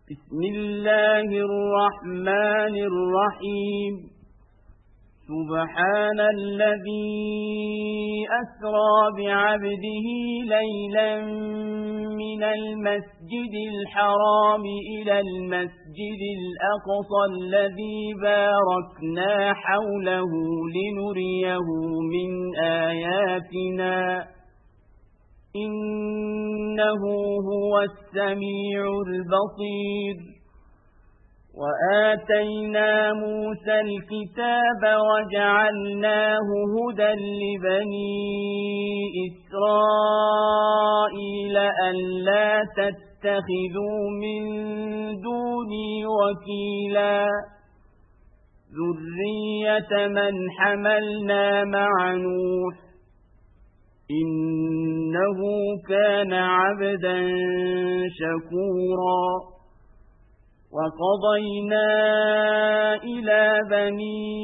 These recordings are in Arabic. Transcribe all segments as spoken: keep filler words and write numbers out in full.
بسم الله الرحمن الرحيم سبحان الذي أسرى بعبده ليلا من المسجد الحرام إلى المسجد الأقصى الذي باركنا حوله لنريه من آياتنا إنه هو السميع البصير وآتينا موسى الكتاب وجعلناه هدى لبني إسرائيل ألا تتخذوا من دوني وكيلا ذرية من حملنا مع نوح إنه كان عبدا شكورا وقضينا إلى بني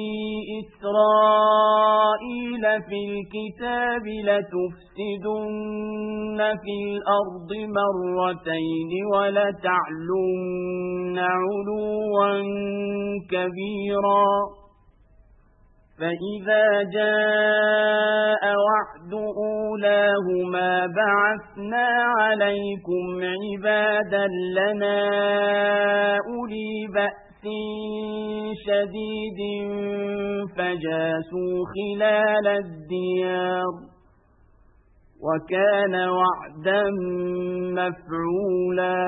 إسرائيل في الكتاب لتفسدن في الأرض مرتين ولتعلن علوا كبيرا فإذا جاء وعد أولاهما بعثنا عليكم عبادا لنا أولي بأس شديد فجاسوا خلال الديار وكان وعدا مفعولا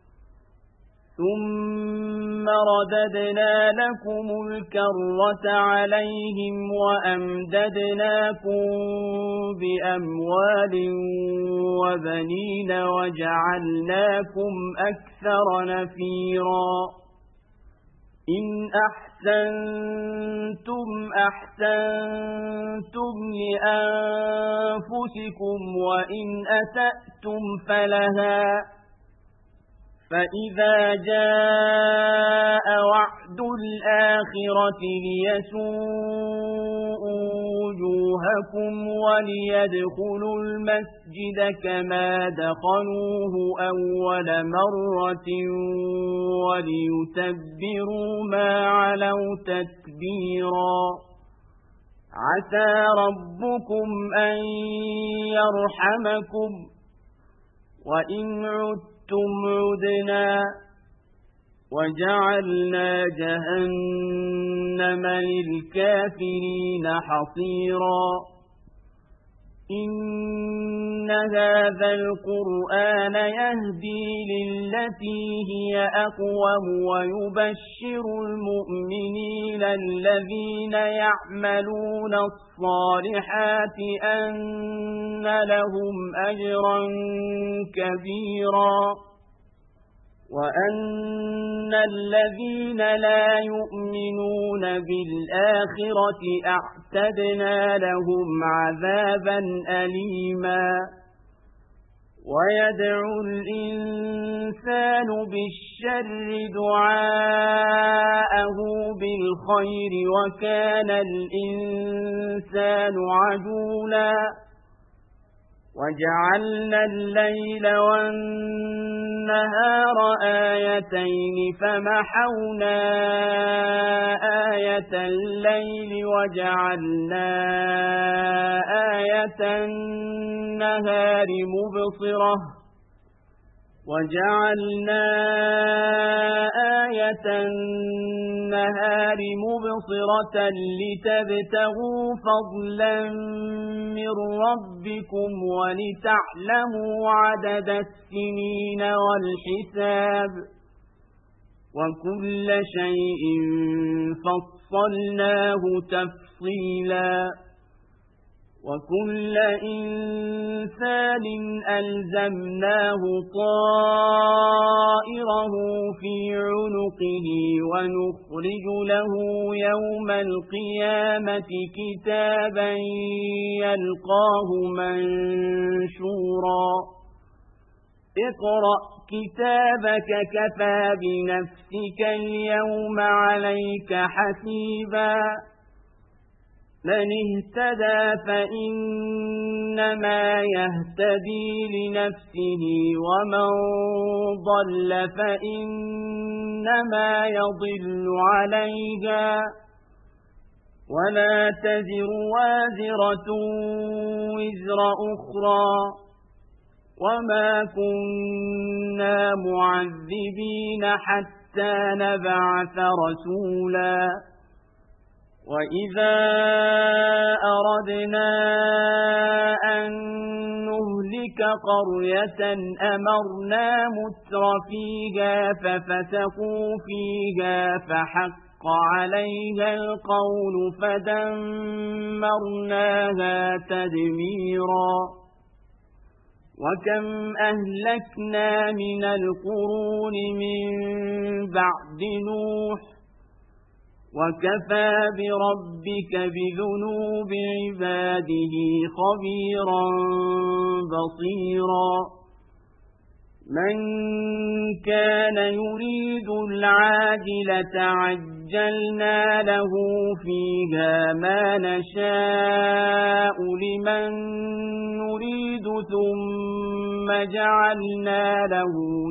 ثم رددنا لكم الكرة عليهم وأمددناكم بأموال وبنين وجعلناكم أكثر نفيرا إن أحسنتم أحسنتم لأنفسكم وإن أسأتم فلها فإذا جاء وعد الآخرة ليسوءوا وجوهكم وليدخلوا المسجد كما دخلوه أول مرة وليتبروا ما علوا تتبيرا عسى ربكم أن يرحمكم وإن عدتم ثم عدنا وجعلنا جهنم للكافرين حصيرا إن هذا القرآن يهدي للتي هي أقوم ويبشر المؤمنين الذين يعملون الصالحات أن لهم أجرا كبيرا وأن الذين لا يؤمنون بالآخرة أعتدنا لهم عذابا أليما ويدعو الإنسان بالشر دعاءه بالخير وكان الإنسان عجولا وجعلنا الليل والنهار آيتين فمحونا آية الليل وجعلنا آية النهار مبصرة وجعلنا آية النهار مبصرة لتبتغوا فضلا من ربكم ولتعلموا عدد السنين والحساب وكل شيء فصلناه تفصيلا وكل إنسان ألزمناه طائره في عنقه ونخرج له يوم القيامة كتابا يلقاه منشورا اقرأ كتابك كفى بنفسك اليوم عليك حسيبا من اهتدى فإنما يهتدي لنفسه ومن ضل فإنما يضل عليها ولا تزر وازرة وزر أخرى وما كنا معذبين حتى نبعث رسولا وإذا أردنا أن نهلك قرية أمرنا متر فيها ففسقوا فيها فحق عليها القول فدمرناها تدميرا وكم أهلكنا من القرون من بعد نوح وكفى بربك بذنوب عباده خبيرا بصيرا من كان يريد العاجلة عجلنا له فيها ما نشاء لمن نريد ثم جعلنا له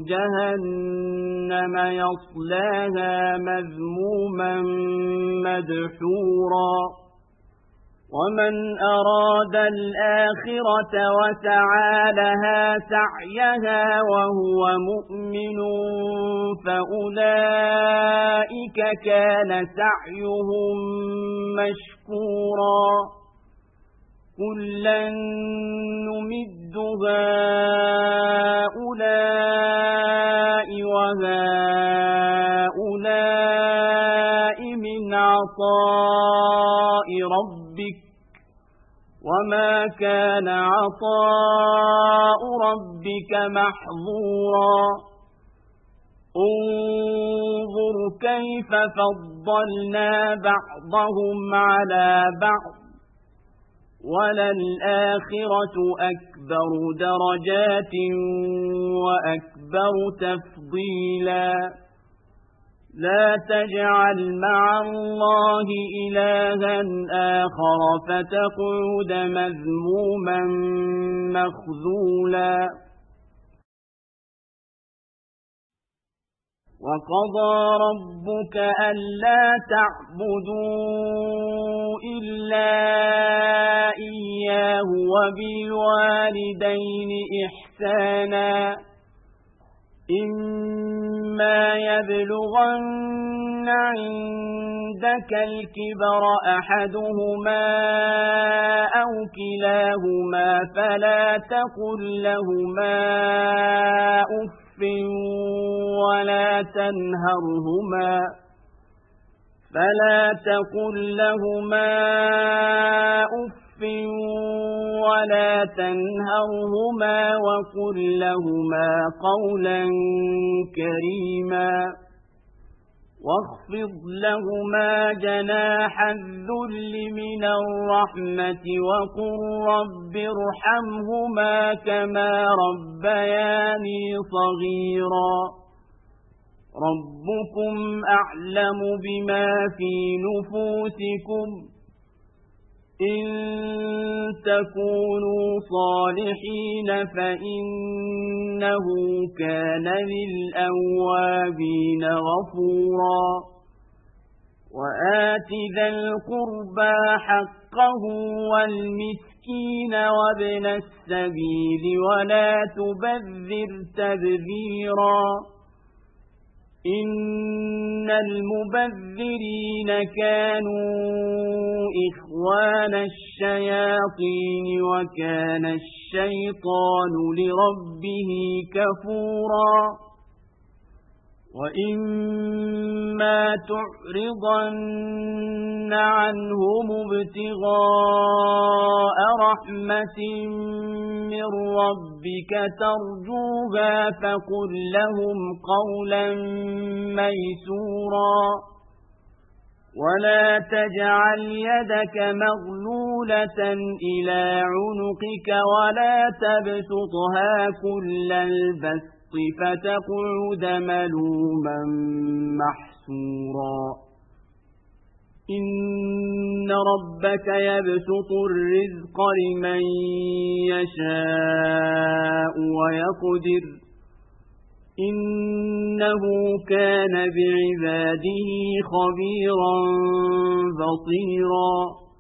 جهنم يصلاها مذموما مدحورا ومن أراد الآخرة وسعى لها سعيها وهو مؤمن فأولئك كان سعيهم مشكورا كلا نمد هؤلاء وهؤلاء من عطاء ربك وما كان عطاء ربك محظورا انظر كيف فضلنا بعضهم على بعض وللآخرة أكبر درجات وأكبر تفضيلا لا تجعل مع الله إلها آخر فتقعد مذموما مخذولا وقضى ربك ألا تعبدوا إلا إياه وبالوالدين إحسانا إما يبلغن عندك الكبر أحدهما أو كلاهما فلا تقل لهما أف ولا تنهرهما فلا تقل لهما أف ولا تنهرهما وقل لهما قولا كريما واخفض لهما جناح الذل من الرحمة وقل رب ارحمهما كما ربياني صغيرا ربكم أعلم بما في نفوسكم إن تكونوا صالحين فإنه كان للأوابين غفورا وآت ذا القربى حقه والمسكين وابن السبيل ولا تبذر تبذيرا إن المبذرين كانوا إخوان الشياطين وكان الشيطان لربه كفورا وإما تعرضن عنهم ابتغاء رحمة من ربك ترجوها فقل لهم قولا ميسورا ولا تجعل يدك مغلولة إلى عنقك ولا تبسطها كل البسط فتقعد ملوما محسورا إن ربك يبسط الرزق لمن يشاء ويقدر إنه كان بعباده خبيرا بصيرا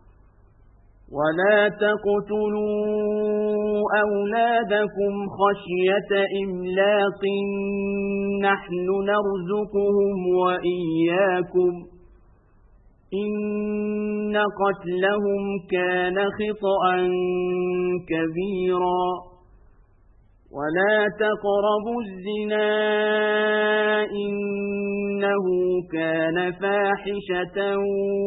ولا تقتلوا أولادكم خشية إملاق نحن نرزقهم وإياكم إن قتلهم كان خطأ كبيرا ولا تقربوا الزنا إنه كان فاحشة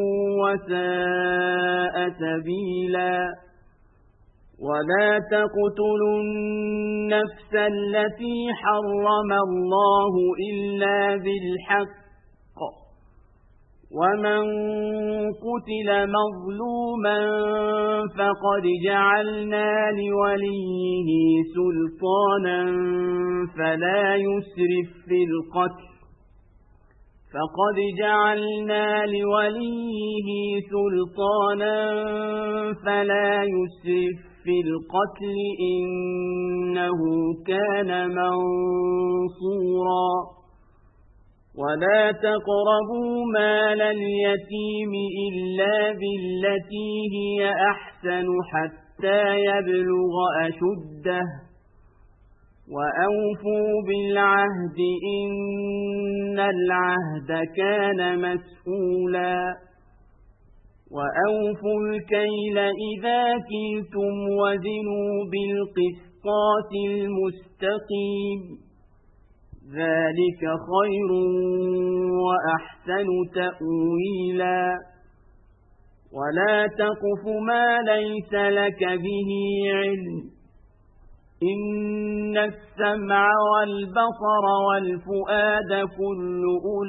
وساء سبيلا ولا تقتلوا النفس التي حرم الله إلا بالحق ومن قتل مظلوما فقد جعلنا لوليه سلطانا فلا يسرف في القتل فقد جعلنا لوليه سلطانا فلا يسرف في القتل إنه كان منصورا ولا تقربوا مال اليتيم إلا بالتي هي أحسن حتى يبلغ أشده وأوفوا بالعهد إن العهد كان مسؤولا وأوفوا الكيل إذا كلتم وزنوا بالقسطاس المستقيم ذلك خير وأحسن تأويلا ولا تقف ما ليس لك به علم إن السمع والبصر والفؤاد كل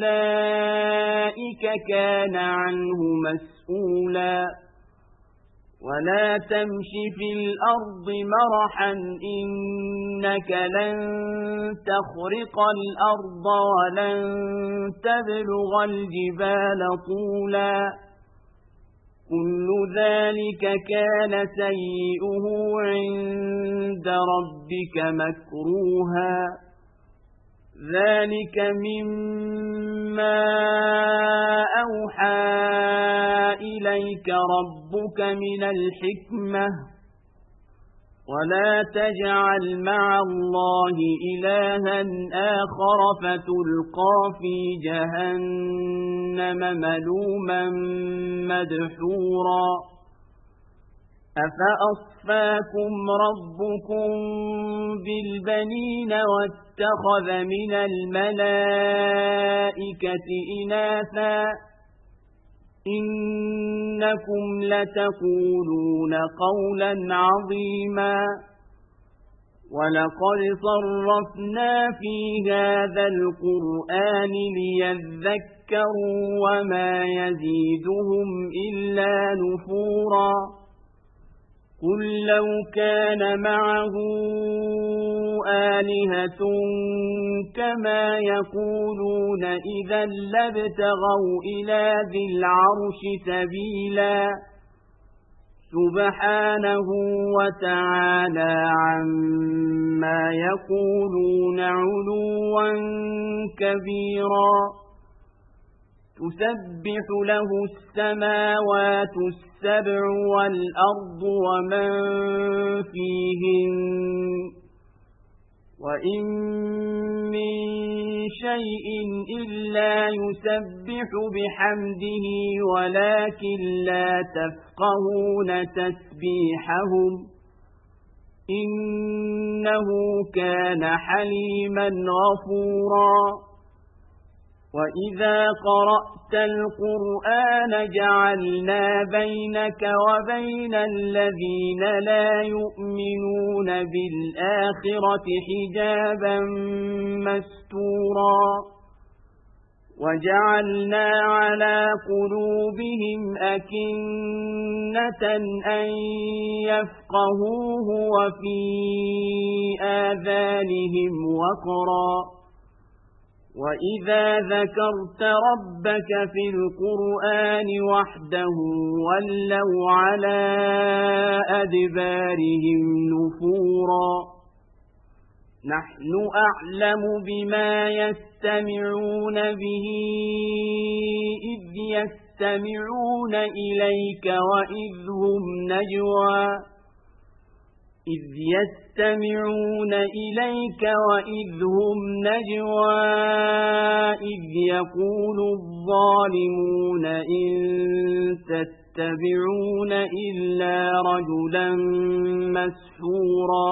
أولئك كان عنه مسؤولا ولا تمش في الأرض مرحا إنك لن تخرق الأرض ولن تبلغ الجبال طولا كل ذلك كان سيئه عند ربك مكروها ذلك مما أوحى إليك ربك من الحكمة ولا تجعل مع الله إلها آخر فتلقى في جهنم ملوما مدحورا أفأصفاكم ربكم بالبنين واتخذ من الملائكة إناثا إنكم لتقولون قولا عظيما ولقد صرفنا في هذا القرآن ليذكروا وما يزيدهم إلا نفورا قل لو كان معه آلهة كما يقولون إذا لابتغوا إلى ذي العرش سبيلا سبحانه وتعالى عما يقولون علوا كبيرا تسبح له السماوات السبع والأرض ومن فيهن وإن من شيء إلا يسبح بحمده ولكن لا تفقهون تسبيحهم إنه كان حليما غفورا وإذا قرأت القرآن جعلنا بينك وبين الذين لا يؤمنون بالآخرة حجابا مستورا وجعلنا على قلوبهم أكنة أن يفقهوه وفي آذانهم وقرا وَإِذَا ذَكَرْتَ رَبَّكَ فِي الْقُرْآنِ وَحْدَهُ وَلَّوْا عَلَى أَدْبَارِهِمْ نُفُورًا نَحْنُ أَعْلَمُ بِمَا يَسْتَمِعُونَ بِهِ إِذْ يَسْتَمِعُونَ إِلَيْكَ وَإِذْ هُمْ نَجْوَى إِذْ يَسْتَمِعُونَ إِلَيْكَ وَإِذْ هُمْ نَجْوَى إِذْ يَقُولُ الظَّالِمُونَ إِن تَتَّبِعُونَ إِلَّا رَجُلًا مَّسْحُورًا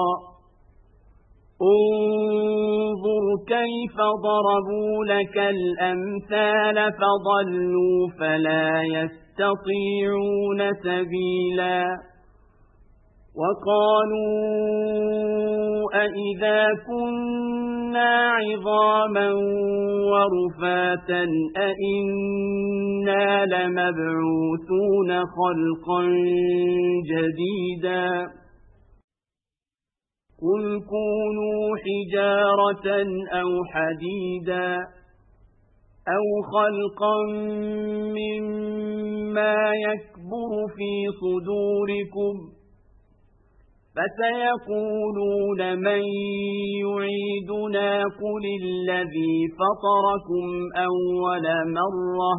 انظُرْ كَيْفَ ضَرَبُوا لَكَ الْأَمْثَالَ فَضَلُّوا فَلَا يَسْتَطِيعُونَ سَبِيلًا وَقَالُوا أَإِذَا كُنَّا عِظَامًا وَرُفَاتًا أَإِنَّا لَمَبْعُوثُونَ خَلْقًا جَدِيدًا قُلْ كُونُوا حِجَارَةً أَوْ حَدِيدًا أَوْ خَلْقًا مِّمَّا يَكْبُرُ فِي صُدُورِكُمْ فَسَيَقُولُونَ مَن يُعِيدُنَا قُلِ الَّذِي فَطَرَكُمْ أَوَّلَ مَرَّةٍ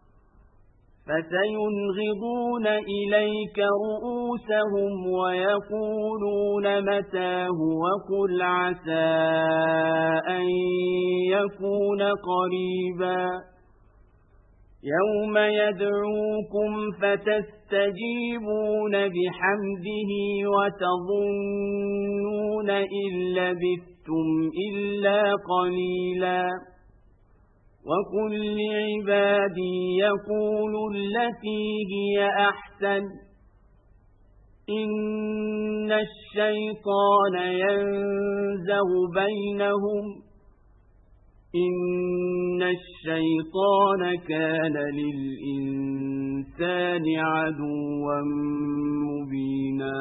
فَسَيُنْغِضُونَ إِلَيْكَ رُءُوسَهُمْ وَيَقُولُونَ مَتَىٰ هُوَ قُلْ عَسَىٰ أَن يَكُونَ قَرِيبًا يَوْمَ يَدْعُوكُمْ فَتَسْتَجِيبُونَ بِحَمْدِهِ وَتَظُنُّونَ إِن لَّبِثْتُمْ إِلَّا قَلِيلًا وَقُل لِّعِبَادِي يَقُولُوا الَّتِي هِيَ أَحْسَنُ إِنَّ الشَّيْطَانَ يَنزَغُ بَيْنَهُمْ إِنَّ الشَّيْطَانَ كَانَ لِلْإِنسَانِ عَدُوًّا مُّبِينًا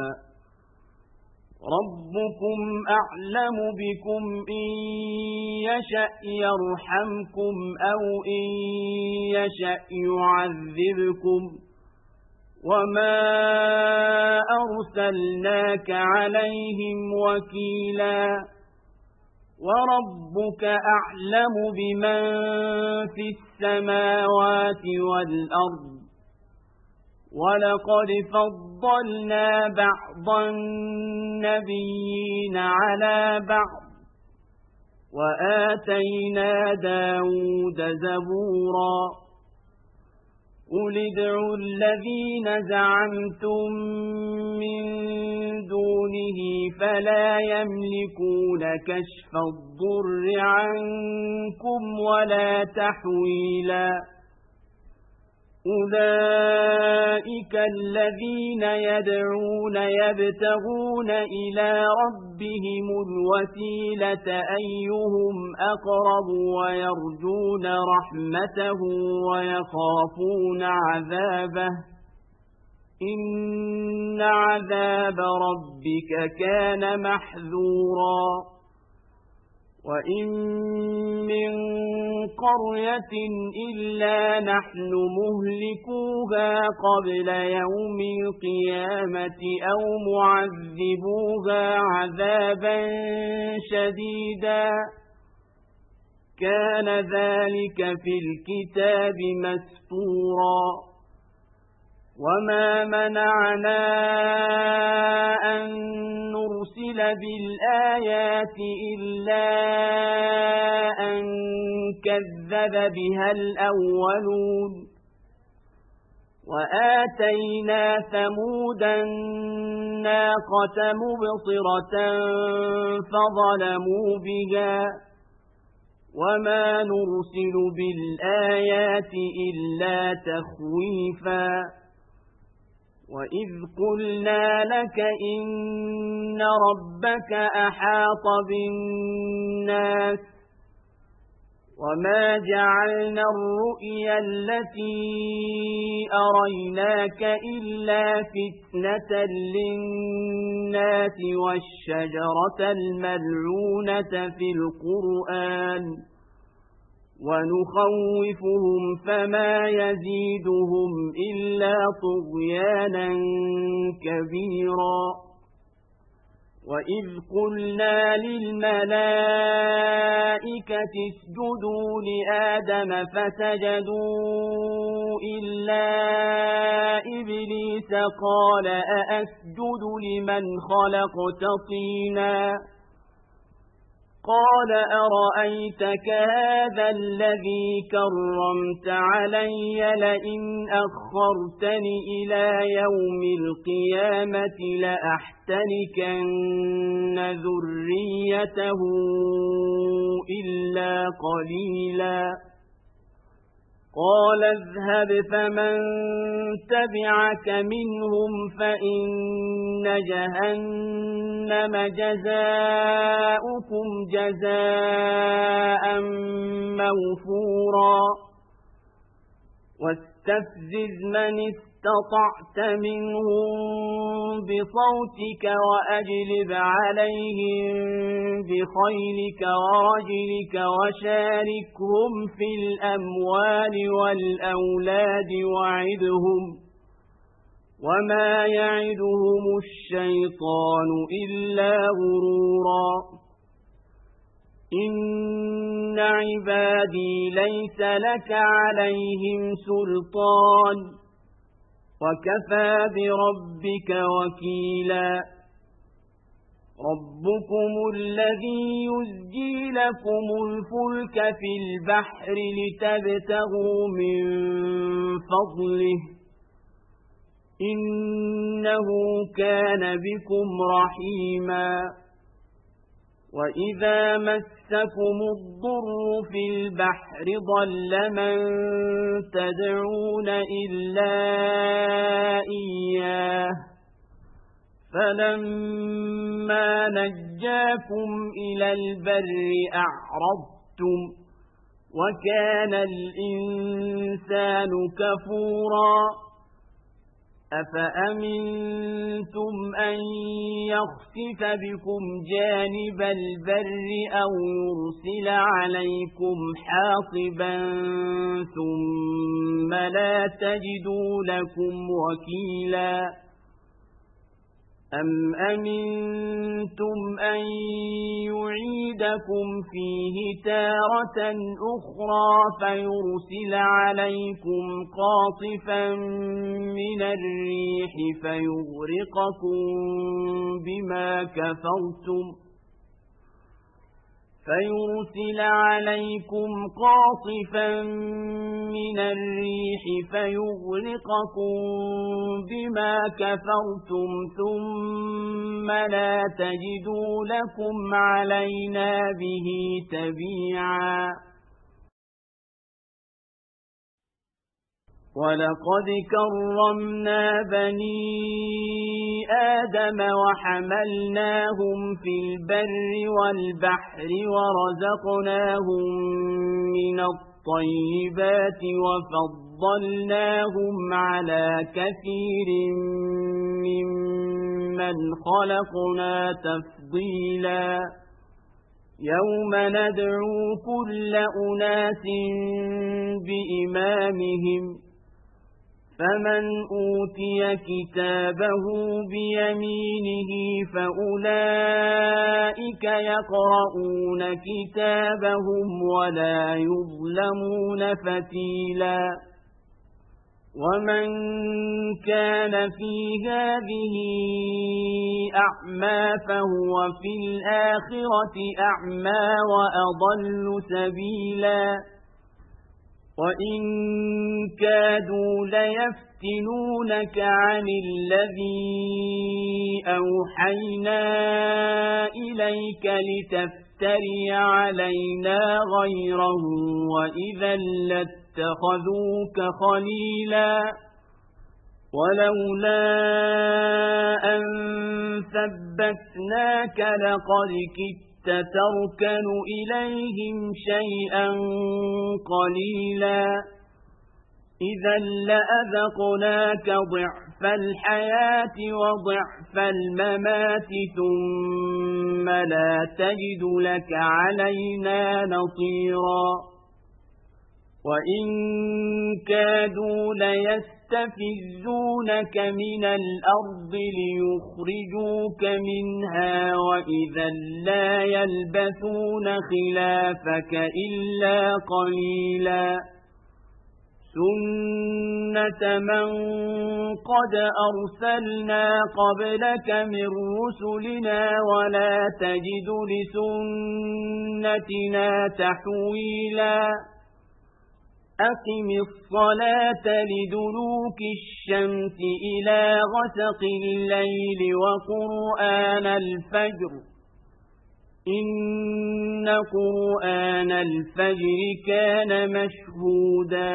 رَبُّكُمْ أَعْلَمُ بِكُمْ إِن يَشَأْ يَرْحَمْكُمْ أَوْ إِن يَشَأْ يُعَذِّبْكُمْ وَمَا أَرْسَلْنَاكَ عَلَيْهِمْ وَكِيلًا وَرَبُّكَ أَعْلَمُ بِمَن فِي السَّمَاوَاتِ وَالْأَرْضِ وَلَقَدْ فَضَّلْنَا بَعْضَ النَّبِيِّينَ عَلَى بَعْضٍ وَآتَيْنَا دَاوُودَ زَبُورًا قُلِ ادْعُوا الَّذِينَ زَعَمْتُم مِّن دُونِهِ فَلَا يَمْلِكُونَ كَشْفَ الضُّرِّ عَنكُمْ وَلَا تَحْوِيلًا أُولَئِكَ الَّذِينَ يَدْعُونَ يَبْتَغُونَ إِلَى رَبِّهِمُ الْوَسِيلَةَ أَيُّهُمْ أَقْرَبُ وَيَرْجُونَ رَحْمَتَهُ وَيَخَافُونَ عَذَابَهُ إِنَّ عَذَابَ رَبِّكَ كَانَ مَحْذُورًا وَإِن مِّن قَرْيَةٍ إِلَّا نَحْنُ مُهْلِكُوهَا قَبْلَ يَوْمِ الْقِيَامَةِ أَوْ مُعَذِّبُوهَا عَذَابًا شَدِيدًا كَانَ ذَلِكَ فِي الْكِتَابِ مَسْطُورًا وَمَا مَنَعَنَا أَن نُّرْسِلَ بِالْآيَاتِ إِلَّا أَن كَذَّبَ بِهَا الْأَوَّلُونَ وَآتَيْنَا ثَمُودَ النَّاقَةَ مُبْصِرَةً فَظَلَمُوا بِهَا وَمَا نُرْسِلُ بِالْآيَاتِ إِلَّا تَخْوِيفًا وَإِذْ قُلْنَا لَكَ إِنَّ رَبَّكَ أَحَاطَ بِالنَّاسِ وَمَا جَعَلْنَا الرُّؤْيَا الَّتِي أَرَيْنَاكَ إِلَّا فِتْنَةً لِلنَّاسِ وَالشَّجَرَةَ الْمَلْعُونَةَ فِي الْقُرْآنِ ونخوفهم فما يزيدهم إلا طغيانا كبيرا وإذ قلنا للملائكة اسجدوا لآدم فسجدوا إلا إبليس قال أأسجد لمن خلقت طينا قال أرأيتك هذا الذي كرمت علي لئن أخرتني إلى يوم القيامة لأحتنكن ذريته إلا قليلا قال اذهب فمن تبعك منهم فإن جهنم جزاؤكم جزاء موفورا واستفزز من استطعت منهم بصوتك وأجلب عليهم بخيلك ورجلك وشاركهم في الأموال والأولاد وعدهم وما يعدهم الشيطان إلا غرورا إن عبادي ليس لك عليهم سلطان وكفى بربك وكيلا ربكم الذي يزجي لكم الفلك في البحر لتبتغوا من فضله إنه كان بكم رحيما وإذا مسكم الضر في البحر ضل من تدعون إلا إياه فلما نجاكم إلى البر أعرضتم وكان الإنسان كفورا أفأمنتم أن يخسف بكم جانب البر أو يرسل عليكم حاصبا ثم لا تجدوا لكم وكيلا أم أمنتم أن يعيدكم فيه تارة أخرى فيرسل عليكم قاصفا من الريح فيغرقكم بما كفرتم فيرسل عليكم قاصفا من الريح فيغرقكم بما كفرتم ثم لا تجدوا لكم علينا به تبيعا ولقد كرمنا بني آدم وحملناهم في البر والبحر ورزقناهم من الطيبات وفضلناهم على كثير ممن خلقنا تفضيلا يوم ندعو كل أناس بإمامهم فمن أوتي كتابه بيمينه فأولئك يقرؤون كتابهم ولا يظلمون فتيلا ومن كان في هذه أعمى فهو في الآخرة أعمى وأضل سبيلا وإن كادوا ليفتنونك عن الذي أوحينا إليك لتفتري علينا غيره وإذا لاتخذوك خليلا ولولا أن ثبتناك لقد كدت تركن إليهم شيئا قليلا إذا لأذقناك ضعف الحياة وضعف الممات ثم لا تجد لك علينا نصيرا وإن كادوا ليستفزونك من الأرض ليخرجوك منها وإذا لا يلبثون خلافك إلا قليلا سنة من قد أرسلنا قبلك من رسلنا ولا تجد لسنتنا تحويلا أقم الصلاة لدلوك الشمس إلى غسق الليل وقرآن الفجر إن قرآن الفجر كان مشهودا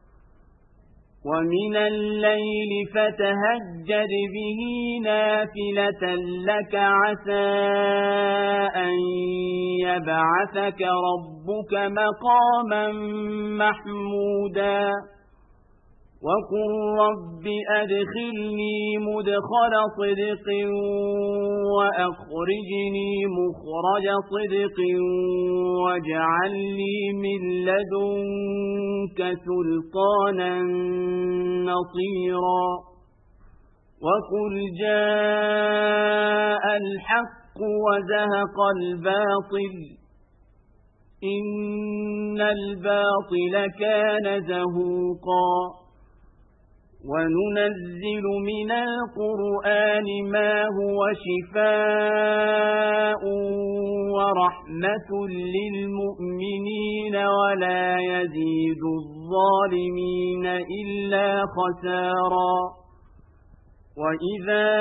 ومن الليل فتهجد به نافلة لك عسى أن يبعثك ربك مقاما محمودا وقل رب أدخلني مدخل صدق وأخرجني مخرج صدق واجعل لي من لدنك سلطانا نصيرا وقل جاء الحق وزهق الباطل إن الباطل كان زهوقا وننزل من القرآن ما هو شفاء ورحمة للمؤمنين ولا يزيد الظالمين إلا خسارا وإذا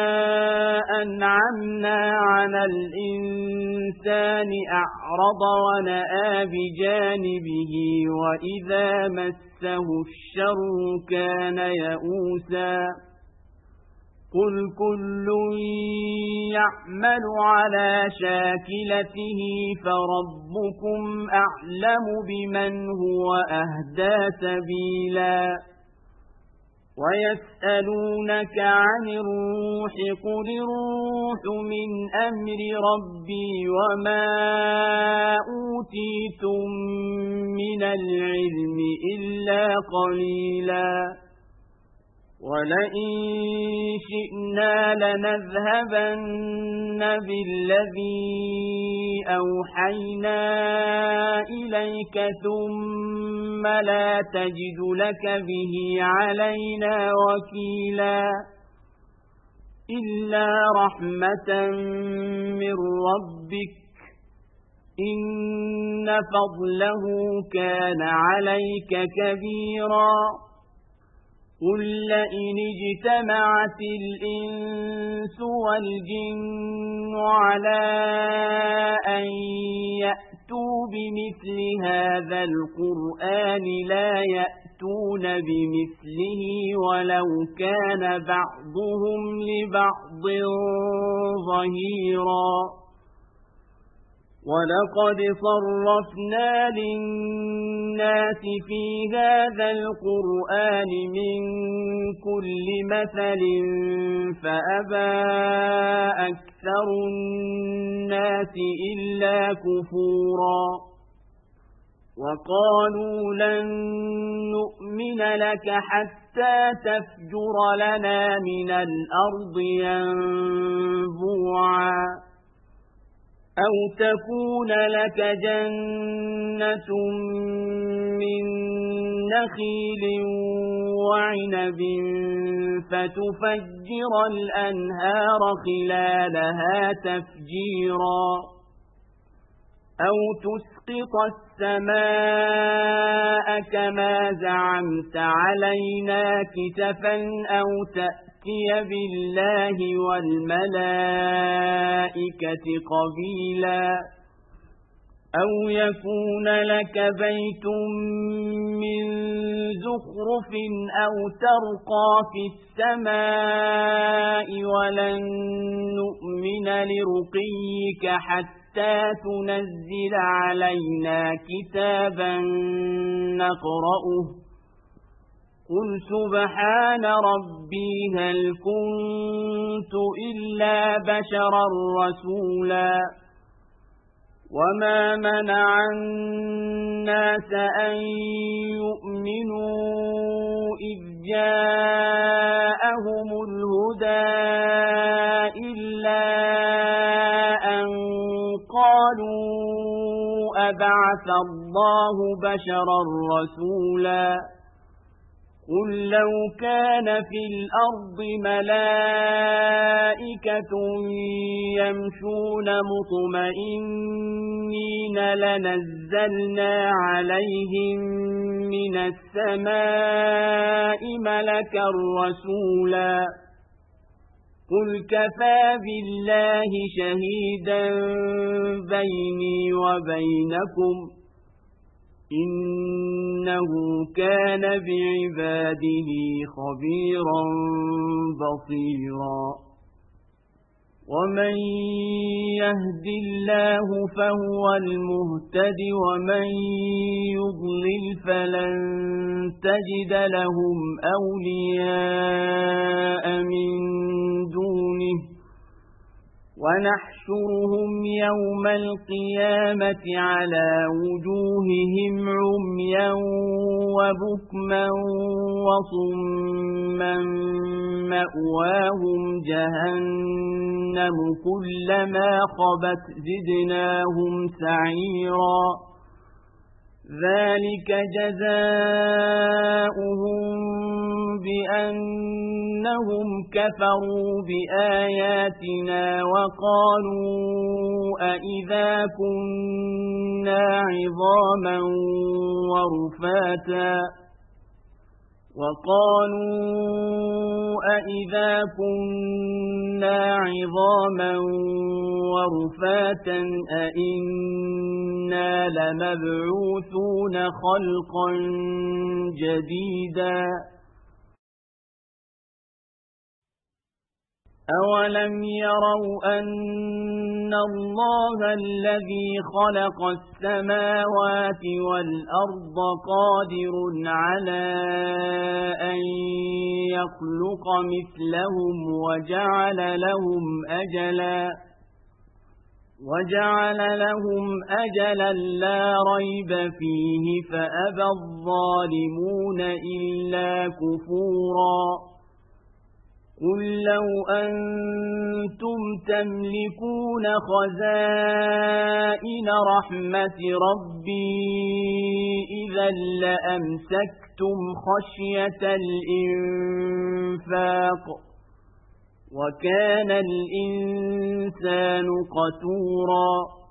أنعمنا على الإنسان أعرض ونأى بجانبه وإذا مسه الشر كان يئوسا قل كل يعمل على شاكلته فربكم أعلم بمن هو أهدى سبيلا ويسألونك عن الروح قل الروح من أمر ربي وما أوتيتم من العلم إلا قليلا ولئن شئنا لنذهبن بالذي أوحينا إليك ثم لا تجد لك به علينا وكيلا إلا رحمة من ربك إن فضله كان عليك كبيرا قل لئن اجتمعت الإنس والجن على أن يأتوا بمثل هذا القرآن لا يأتون بمثله ولو كان بعضهم لبعض ظهيرا ولقد صرفنا للناس في هذا القرآن من كل مثل فأبى أكثر الناس إلا كفورا وقالوا لن نؤمن لك حتى تفجر لنا من الأرض ينبوعا أو تكون لك جنة من نخيل وعنب فتفجر الأنهار خلالها تفجيرا أو تسقط السماء كما زعمت علينا كسفا أو تأتي بالله والملائكة قبيلا أو يكون لك بيت من زخرف أو ترقى في السماء ولن نؤمن لرقيك حتى تنزل علينا كتابا نقرأه قل سبحان ربي هل كنت إلا بشرا رسولا وما منع الناس أن يؤمنوا إذ جاءهم الهدى إلا أن قالوا أبعث الله بشرا رسولا قل لو كان في الأرض ملائكة يمشون مطمئنين لنزلنا عليهم من السماء ملكا رسولا قل كفى بالله شهيدا بيني وبينكم إنه كان بعباده خبيرا بصيرا ومن يهد الله فهو المهتد ومن يضلل فلن تجد لهم أولياء من دونه ونحشرهم يوم القيامة على وجوههم عميا وبكما وصما مأواهم جهنم كلما خبت زدناهم سعيرا ذلك جزاؤهم بأنهم كفروا بآياتنا وقالوا أئذا كنا عظاما ورفاتا وقالوا أئذا كنا عظاما ورفاتا أئنا لمبعوثون خلقا جديدا أولم يروا أن الله الذي خلق السماوات والأرض قادر على أن يخلق مثلهم وجعل لهم أجلا وجعل لهم أجلا لا ريب فيه فأبى الظالمون إلا كفورا قل لو أنتم تملكون خزائن رحمة ربي إذا لأمسكتم خشية الإنفاق وكان الإنسان قتورا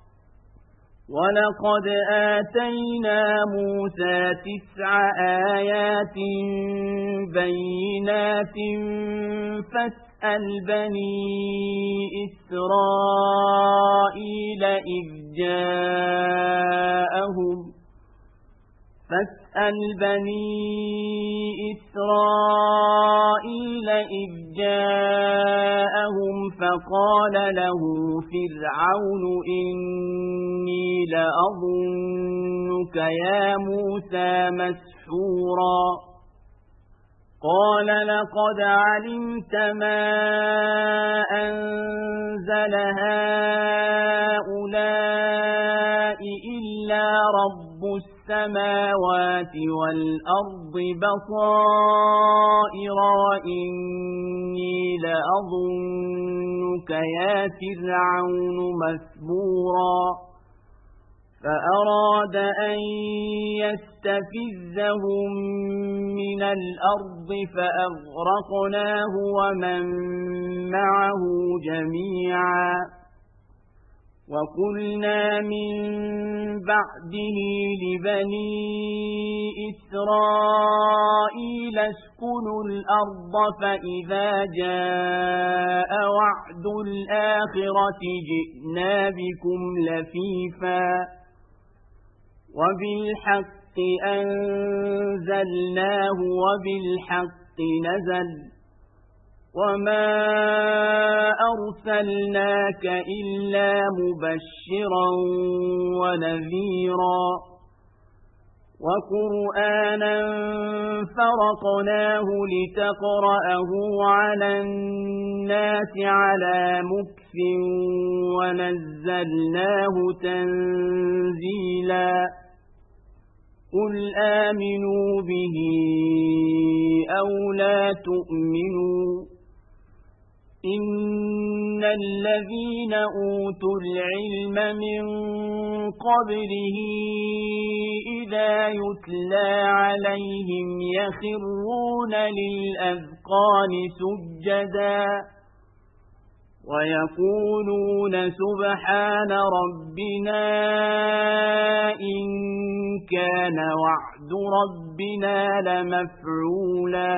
ولقد آتينا موسى تسع آيات بينات فاسأل بني إسرائيل إذ جاءهم فاسأل بني إسرائيل إذ جاءهم فقال له فرعون إني لأظنك يا موسى مسحورا قال لقد علمت ما أنزل هؤلاء إلا رب السماوات والأرض بصائر وإني لأظنك يا فرعون مثبورا فأراد أن يستفزهم من الأرض فأغرقناه ومن معه جميعا وقلنا من بعده لبني إسرائيل اسكنوا الأرض فإذا جاء وعد الآخرة جئنا بكم لفيفا وبالحق أنزلناه وبالحق نزل وما أرسلناك إلا مبشرا ونذيرا وقرآنا فرقناه لتقرأه على الناس على مكث ونزلناه تنزيلا قل آمنوا به أو لا تؤمنوا إن الذين أوتوا العلم من قبله إذا يتلى عليهم يخرون للأذقان سجدا ويقولون سبحان ربنا إن كان وعد ربنا لمفعولا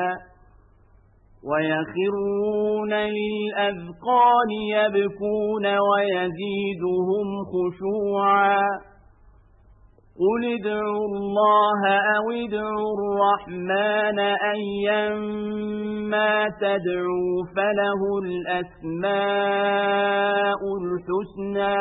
ويخرون للأذقان يبكون ويزيدهم خشوعا قل ادعوا الله أو ادعوا الرحمن أيما تدعوا فله الأسماء الحسنى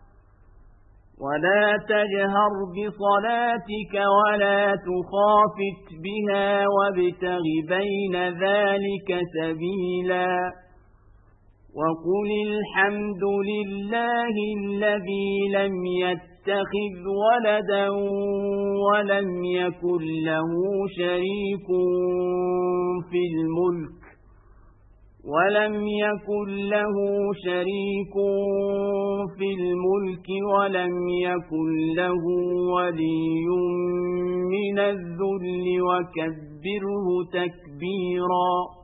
ولا تجهر بصلاتك ولا تخافت بها وابتغ بين ذلك سبيلا وقل الحمد لله الذي لم يتخذ ولدا ولم يكن له شريك في الملك ولم يكن له شريك في الملك ولم يكن له ولي من الذل وكبره تكبيرا.